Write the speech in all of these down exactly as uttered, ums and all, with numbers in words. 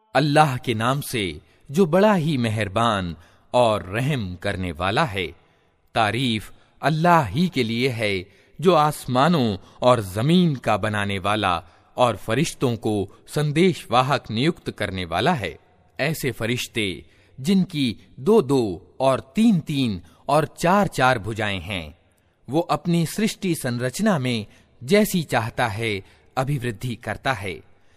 अल्लाह के नाम से जो बड़ा ही मेहरबान और रहम करने वाला है। तारीफ अल्लाह ही के लिए है जो आसमानों और जमीन का बनाने वाला और फरिश्तों को संदेशवाहक नियुक्त करने वाला है। ऐसे फरिश्ते जिनकी दो दो और तीन तीन और चार चार भुजाएं हैं, वो अपनी सृष्टि संरचना में जैसी चाहता है अभिवृद्धि करता है।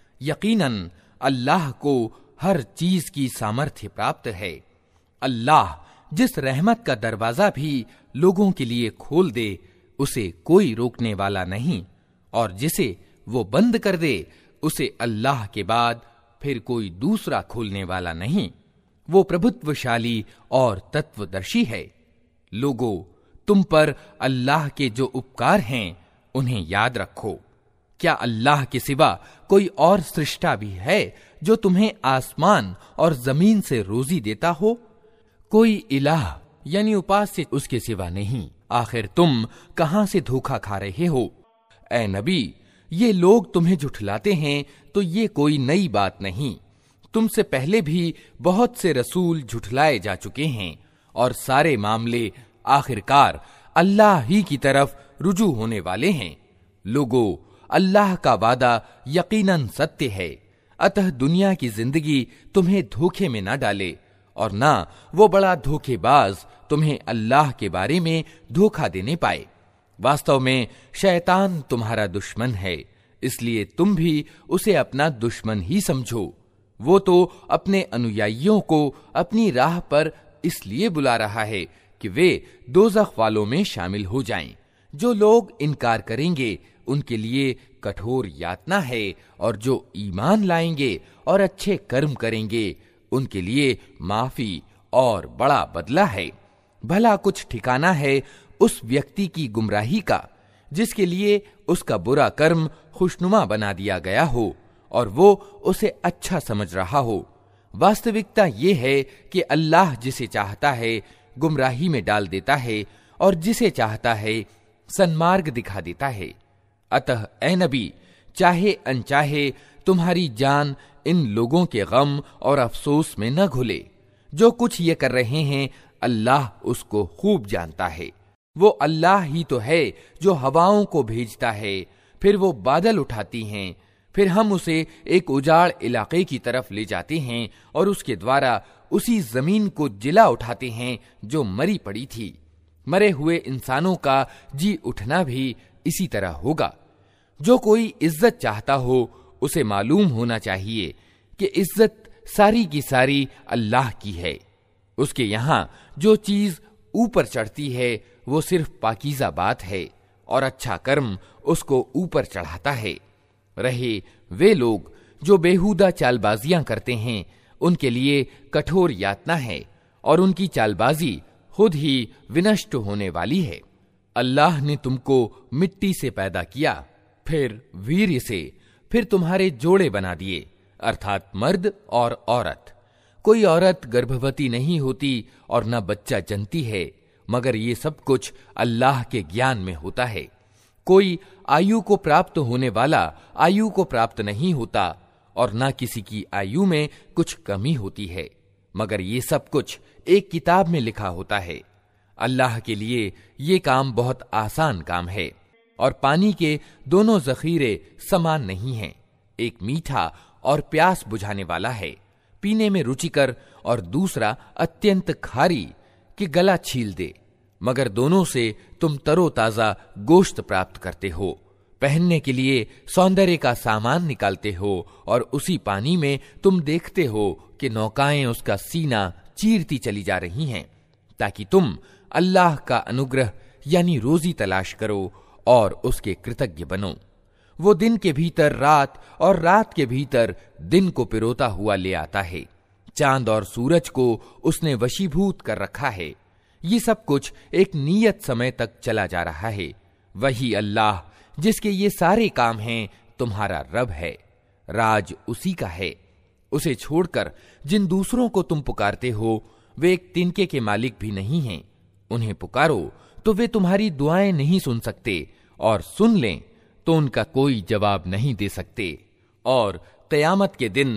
यकीनन अल्लाह को हर चीज की सामर्थ्य प्राप्त है। अल्लाह जिस रहमत का दरवाजा भी लोगों के लिए खोल दे उसे कोई रोकने वाला नहीं, और जिसे वो बंद कर दे उसे अल्लाह के बाद फिर कोई दूसरा खोलने वाला नहीं। वो प्रभुत्वशाली और तत्वदर्शी है। लोगों, तुम पर अल्लाह के जो उपकार हैं उन्हें याद रखो। क्या अल्लाह के सिवा कोई और सृष्टा भी है जो तुम्हें आसमान और जमीन से रोजी देता हो? कोई इलाह यानी उपास्य उसके सिवा नहीं। आखिर तुम कहां से धोखा खा रहे हो? ए नबी, ये लोग तुम्हें झुठलाते हैं तो ये कोई नई बात नहीं। तुमसे पहले भी बहुत से रसूल झुठलाए जा चुके हैं और सारे मामले आखिरकार अल्लाह ही की तरफ रुजू होने वाले हैं। लोगों, अल्लाह का वादा यकीनन सत्य है, अतः दुनिया की जिंदगी तुम्हें धोखे में न डाले और ना वो बड़ा धोखेबाज तुम्हें अल्लाह के बारे में धोखा देने पाए। वास्तव में शैतान तुम्हारा दुश्मन है, इसलिए तुम भी उसे अपना दुश्मन ही समझो। वो तो अपने अनुयायियों को अपनी राह पर इसलिए बुला रहा है कि वे दोज़ख वालों में शामिल हो जाएं। जो लोग इनकार करेंगे उनके लिए कठोर यातना है, और जो ईमान लाएंगे और अच्छे कर्म करेंगे उनके लिए माफी और बड़ा बदला है। भला कुछ ठिकाना है उस व्यक्ति की गुमराही का जिसके लिए उसका बुरा कर्म खुशनुमा बना दिया गया हो और वो उसे अच्छा समझ रहा हो। वास्तविकता ये है कि अल्लाह जिसे चाहता है गुमराही में डाल देता है और जिसे चाहता है सन्मार्ग दिखा देता है। अतः ए नबी, चाहे अनचाहे तुम्हारी जान इन लोगों के गम और अफसोस में न घुले। जो कुछ ये कर रहे हैं अल्लाह उसको खूब जानता है। वो अल्लाह ही तो है जो हवाओं को भेजता है, फिर वो बादल उठाती हैं, फिर हम उसे एक उजाड़ इलाके की तरफ ले जाते हैं और उसके द्वारा उसी जमीन को जिला उठाते हैं जो मरी पड़ी थी। मरे हुए इंसानों का जी उठना भी इसी तरह होगा। जो कोई इज्जत चाहता हो उसे मालूम होना चाहिए कि इज्जत सारी की सारी अल्लाह की है। उसके यहाँ जो चीज ऊपर चढ़ती है वो सिर्फ पाकीज़ा बात है और अच्छा कर्म उसको ऊपर चढ़ाता है। रहे वे लोग जो बेहुदा चालबाजियां करते हैं, उनके लिए कठोर यातना है और उनकी चालबाजी खुद ही विनष्ट होने वाली है। अल्लाह ने तुमको मिट्टी से पैदा किया, फिर वीर्य से, फिर तुम्हारे जोड़े बना दिए, अर्थात मर्द और औरत। कोई औरत गर्भवती नहीं होती और न बच्चा जनती है, मगर ये सब कुछ अल्लाह के ज्ञान में होता है। कोई आयु को प्राप्त होने वाला आयु को प्राप्त नहीं होता और न किसी की आयु में कुछ कमी होती है, मगर ये सब कुछ एक किताब में लिखा होता है। अल्लाह के लिए ये काम बहुत आसान काम है और पानी के दोनों जखीरे समान नहीं हैं। एक मीठा और प्यास बुझाने वाला है, पीने में रुचिकर, और दूसरा अत्यंत खारी कि गला छील दे, मगर दोनों से तुम तरोताजा गोश्त प्राप्त करते हो। पहनने के लिए सौंदर्य का सामान निकालते हो और उसी पानी में तुम देखते हो कि नौकाएं उसका सीना चीरती चली जा रही हैं, ताकि तुम अल्लाह का अनुग्रह यानी रोजी तलाश करो और उसके कृतज्ञ बनो। वो दिन के भीतर रात और रात के भीतर दिन को पिरोता हुआ ले आता है। चांद और सूरज को उसने वशीभूत कर रखा है। ये सब कुछ एक नियत समय तक चला जा रहा है। वही अल्लाह जिसके ये सारे काम हैं तुम्हारा रब है, राज उसी का है। उसे छोड़कर जिन दूसरों को तुम पुकारते हो वे एक तिनके के मालिक भी नहीं हैं। उन्हें पुकारो तो वे तुम्हारी दुआएं नहीं सुन सकते, और सुन लें तो उनका कोई जवाब नहीं दे सकते। और क़यामत के दिन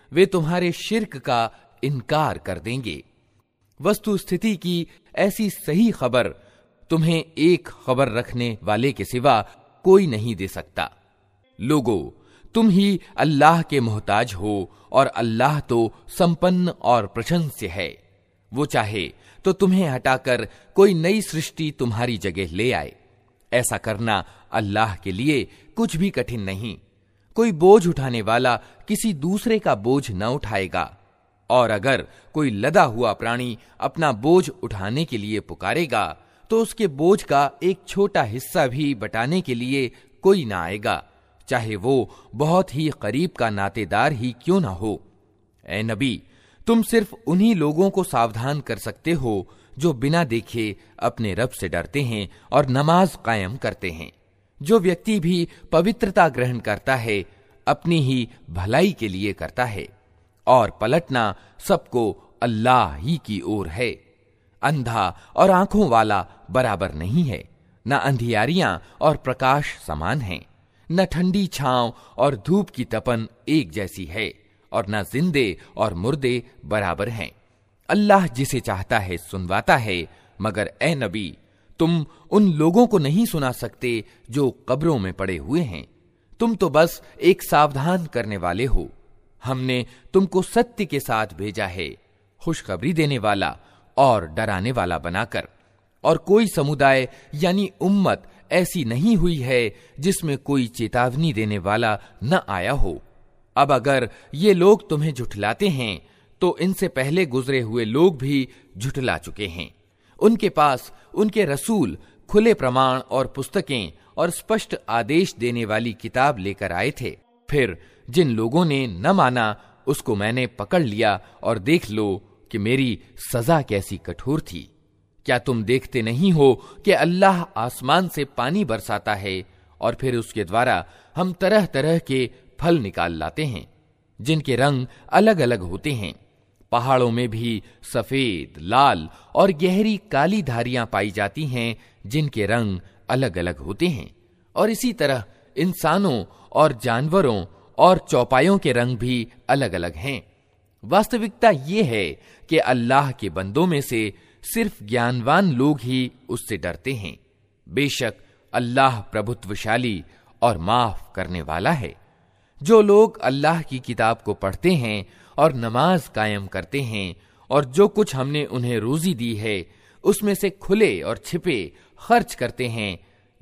वे तुम्हारे शिर्क का इनकार कर देंगे। वस्तु स्थिति की ऐसी सही खबर तुम्हें एक खबर रखने वाले के सिवा कोई नहीं दे सकता। लोगो, तुम ही अल्लाह के मोहताज हो और अल्लाह तो संपन्न और प्रशंस्य है। वो चाहे तो तुम्हें हटाकर कोई नई सृष्टि तुम्हारी जगह ले आए। ऐसा करना अल्लाह के लिए कुछ भी कठिन नहीं। कोई बोझ उठाने वाला किसी दूसरे का बोझ न उठाएगा, और अगर कोई लदा हुआ प्राणी अपना बोझ उठाने के लिए पुकारेगा तो उसके बोझ का एक छोटा हिस्सा भी बटाने के लिए कोई ना आएगा, चाहे वो बहुत ही करीब का नातेदार ही क्यों ना हो। ए नबी, तुम सिर्फ उन्हीं लोगों को सावधान कर सकते हो जो बिना देखे अपने रब से डरते हैं और नमाज कायम करते हैं। जो व्यक्ति भी पवित्रता ग्रहण करता है अपनी ही भलाई के लिए करता है, और पलटना सबको अल्लाह ही की ओर है। अंधा और आंखों वाला बराबर नहीं है, न अंधियारियां और प्रकाश समान हैं, न ठंडी छांव और धूप की तपन एक जैसी है, और न जिंदे और मुर्दे बराबर हैं। अल्लाह जिसे चाहता है सुनवाता है, मगर ए नबी, तुम उन लोगों को नहीं सुना सकते जो कब्रों में पड़े हुए हैं। तुम तो बस एक सावधान करने वाले हो। हमने तुमको सत्य के साथ भेजा है, खुशखबरी देने वाला और डराने वाला बनाकर। और कोई समुदाय यानी उम्मत ऐसी नहीं हुई है जिसमें कोई चेतावनी देने वाला न आया हो। अब अगर ये लोग तुम्हें झुठलाते हैं तो इनसे पहले गुजरे हुए लोग भी झुठला चुके हैं। उनके पास उनके रसूल खुले प्रमाण और पुस्तकें और स्पष्ट आदेश देने वाली किताब लेकर आए थे। फिर जिन लोगों ने न माना उसको मैंने पकड़ लिया, और देख लो कि मेरी सजा कैसी कठोर थी। क्या तुम देखते नहीं हो कि अल्लाह आसमान से पानी बरसाता है और फिर उसके द्वारा हम तरह तरह के फल निकाल लाते हैं जिनके रंग अलग अलग होते हैं। पहाड़ों में भी सफेद, लाल और गहरी काली धारियां पाई जाती हैं जिनके रंग अलग अलग होते हैं। और इसी तरह इंसानों और जानवरों और चौपायों के रंग भी अलग अलग हैं। वास्तविकता ये है कि अल्लाह के बंदों में से सिर्फ ज्ञानवान लोग ही उससे डरते हैं। बेशक अल्लाह प्रभुत्वशाली और माफ करने वाला है। जो लोग अल्लाह की किताब को पढ़ते हैं और नमाज कायम करते हैं, और जो कुछ हमने उन्हें रोजी दी है उसमें से खुले और छिपे खर्च करते हैं,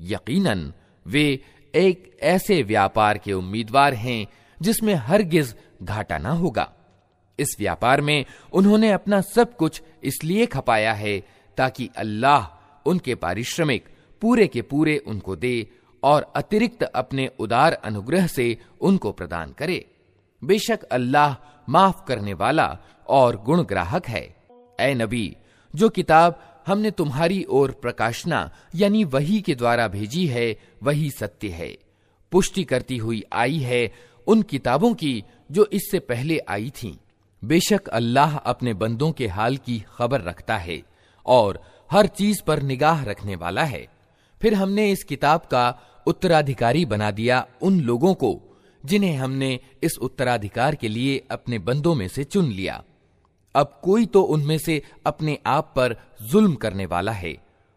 यकीनन वे एक ऐसे व्यापार के उम्मीदवार हैं जिसमें हरगिज घाटा ना होगा। इस व्यापार में उन्होंने अपना सब कुछ इसलिए खपाया है ताकि अल्लाह उनके पारिश्रमिक पूरे के पूरे उनको दे और अतिरिक्त अपने उदार अनुग्रह से उनको प्रदान करे। बेशक अल्लाह माफ करने वाला और गुणग्राहक है। ऐ नबी, जो किताब हमने तुम्हारी ओर प्रकाशना यानी वही के द्वारा भेजी है वही सत्य है, पुष्टि करती हुई आई है उन किताबों की जो इससे पहले आई थीं। बेशक अल्लाह अपने बंदों के हाल की खबर रखता है और हर चीज पर निगाह रखने वाला है। फिर हमने इस किताब का उत्तराधिकारी बना दिया उन लोगों को जिन्हें हमने इस उत्तराधिकार के लिए अपने बंदों में से चुन लिया। अब कोई तो उनमें से अपने आप पर जुल्म करने वाला है,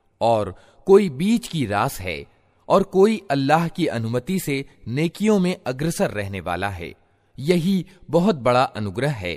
और कोई बीच की रास है, और कोई अल्लाह की अनुमति से नेकियों में अग्रसर रहने वाला है। यही बहुत बड़ा अनुग्रह है।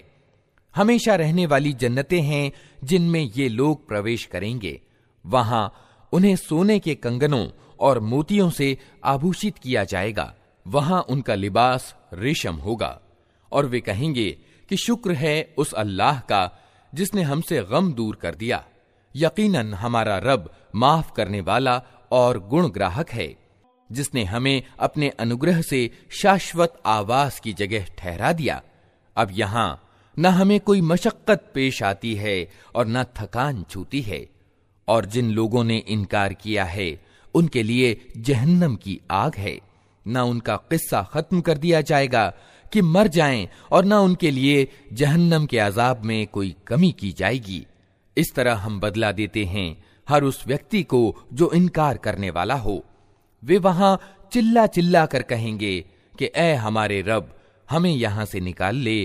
हमेशा रहने वाली जन्नतें हैं जिनमें ये लोग प्रवेश करेंगे। वहां उन्हें सोने के कंगनों और मोतियों से आभूषित किया जाएगा। वहां उनका लिबास रेशम होगा, और वे कहेंगे कि शुक्र है उस अल्लाह का जिसने हमसे गम दूर कर दिया। यकीनन हमारा रब माफ करने वाला और गुणग्राहक है, जिसने हमें अपने अनुग्रह से शाश्वत आवास की जगह ठहरा दिया। अब यहां न हमें कोई मशक्कत पेश आती है और न थकान छूती है। और जिन लोगों ने इनकार किया है उनके लिए जहन्नम की आग है। न उनका किस्सा खत्म कर दिया जाएगा कि मर जाएं, और न उनके लिए जहन्नम के अजाब में कोई कमी की जाएगी। इस तरह हम बदला देते हैं हर उस व्यक्ति को जो इनकार करने वाला हो। वे वहां चिल्ला चिल्ला कर कहेंगे कि ऐ हमारे रब, हमें यहां से निकाल ले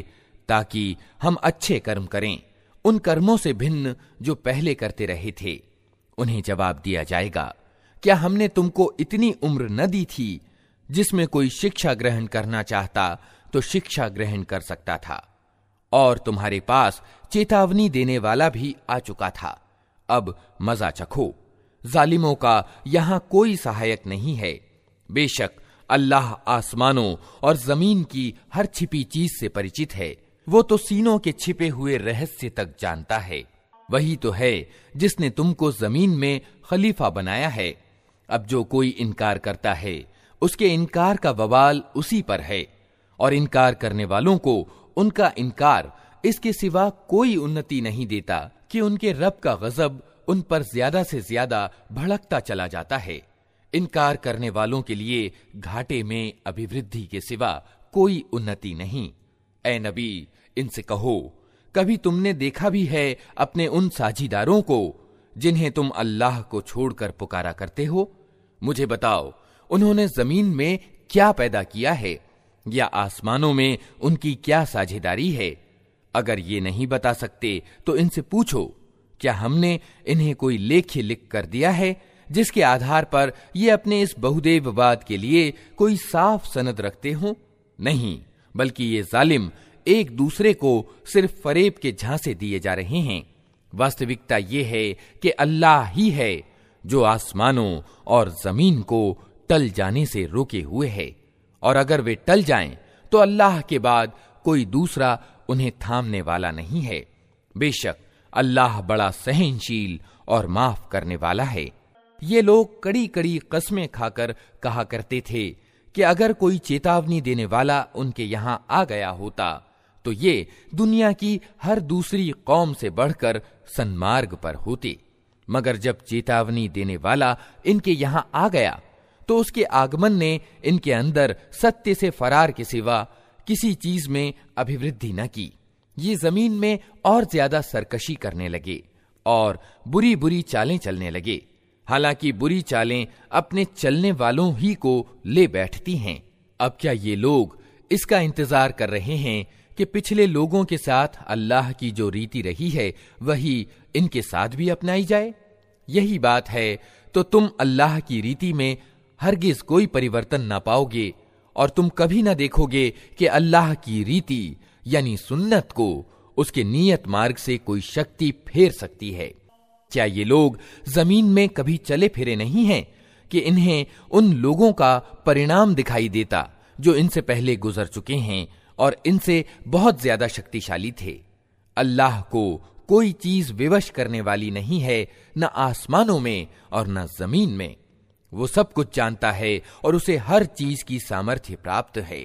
ताकि हम अच्छे कर्म करें, उन कर्मों से भिन्न जो पहले करते रहे थे। उन्हें जवाब दिया जाएगा, क्या हमने तुमको इतनी उम्र न दी थी जिसमें कोई शिक्षा ग्रहण करना चाहता तो शिक्षा ग्रहण कर सकता था, और तुम्हारे पास चेतावनी देने वाला भी आ चुका था। अब मजा चखो। जालिमों का यहां कोई सहायक नहीं है। बेशक अल्लाह आसमानों और जमीन की हर छिपी चीज से परिचित है। वो तो सीनों के छिपे हुए रहस्य तक जानता है। वही तो है जिसने तुमको जमीन में खलीफा बनाया है। अब जो कोई इनकार करता है उसके इनकार का वबाल उसी पर है, और इनकार करने वालों को उनका इनकार इसके सिवा कोई उन्नति नहीं देता कि उनके रब का गजब उन पर ज्यादा से ज्यादा भड़कता चला जाता है। इनकार करने वालों के लिए घाटे में अभिवृद्धि के सिवा कोई उन्नति नहीं। ए नबी, इनसे कहो, कभी तुमने देखा भी है अपने उन साझीदारों को जिन्हें तुम अल्लाह को छोड़कर पुकारा करते हो? मुझे बताओ, उन्होंने जमीन में क्या पैदा किया है, या आसमानों में उनकी क्या साझेदारी है? अगर ये नहीं बता सकते तो इनसे पूछो, क्या हमने इन्हें कोई लेख्य लिख कर दिया है जिसके आधार पर ये अपने इस बहुदेववाद के लिए कोई साफ सनद रखते हो? नहीं, बल्कि ये जालिम एक दूसरे को सिर्फ फरेब के झांसे दिए जा रहे हैं। वास्तविकता ये है कि अल्लाह ही है जो आसमानों और जमीन को टल जाने से रोके हुए है, और अगर वे टल जाएं तो अल्लाह के बाद कोई दूसरा उन्हें थामने वाला नहीं है। बेशक अल्लाह बड़ा सहनशील और माफ करने वाला है। ये लोग कड़ी कड़ी कस्में खाकर कहा करते थे कि अगर कोई चेतावनी देने वाला उनके यहां आ गया होता तो ये दुनिया की हर दूसरी कौम से बढ़कर सन्मार्ग पर होते। मगर जब चेतावनी देने वाला इनके यहां आ गया तो उसके आगमन ने इनके अंदर सत्य से फरार के सिवा किसी चीज में अभिवृद्धि न की। ये जमीन में और ज्यादा सरकशी करने लगे और बुरी बुरी चालें चलने लगे। हालांकि बुरी चालें अपने चलने वालों ही को ले बैठती हैं। अब क्या ये लोग इसका इंतजार कर रहे हैं कि पिछले लोगों के साथ अल्लाह की जो रीति रही है वही इनके साथ भी अपनाई जाए? यही बात है तो तुम अल्लाह की रीति में हरगिज कोई परिवर्तन ना पाओगे, और तुम कभी ना देखोगे कि अल्लाह की रीति यानी सुन्नत को उसके नियत मार्ग से कोई शक्ति फेर सकती है। क्या ये लोग जमीन में कभी चले फिरे नहीं हैं कि इन्हें उन लोगों का परिणाम दिखाई देता जो इनसे पहले गुजर चुके हैं और इनसे बहुत ज्यादा शक्तिशाली थे? अल्लाह को कोई चीज विवश करने वाली नहीं है, न आसमानों में और न जमीन में। वो सब कुछ जानता है और उसे हर चीज की सामर्थ्य प्राप्त है।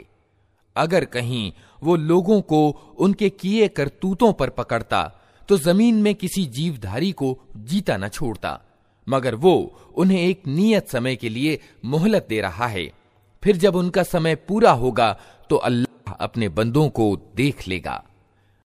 अगर कहीं वो लोगों को उनके किए करतूतों पर पकड़ता तो जमीन में किसी जीवधारी को जीता न छोड़ता, मगर वो उन्हें एक नियत समय के लिए मोहलत दे रहा है। फिर जब उनका समय पूरा होगा तो अल्लाह अपने बंदों को देख लेगा।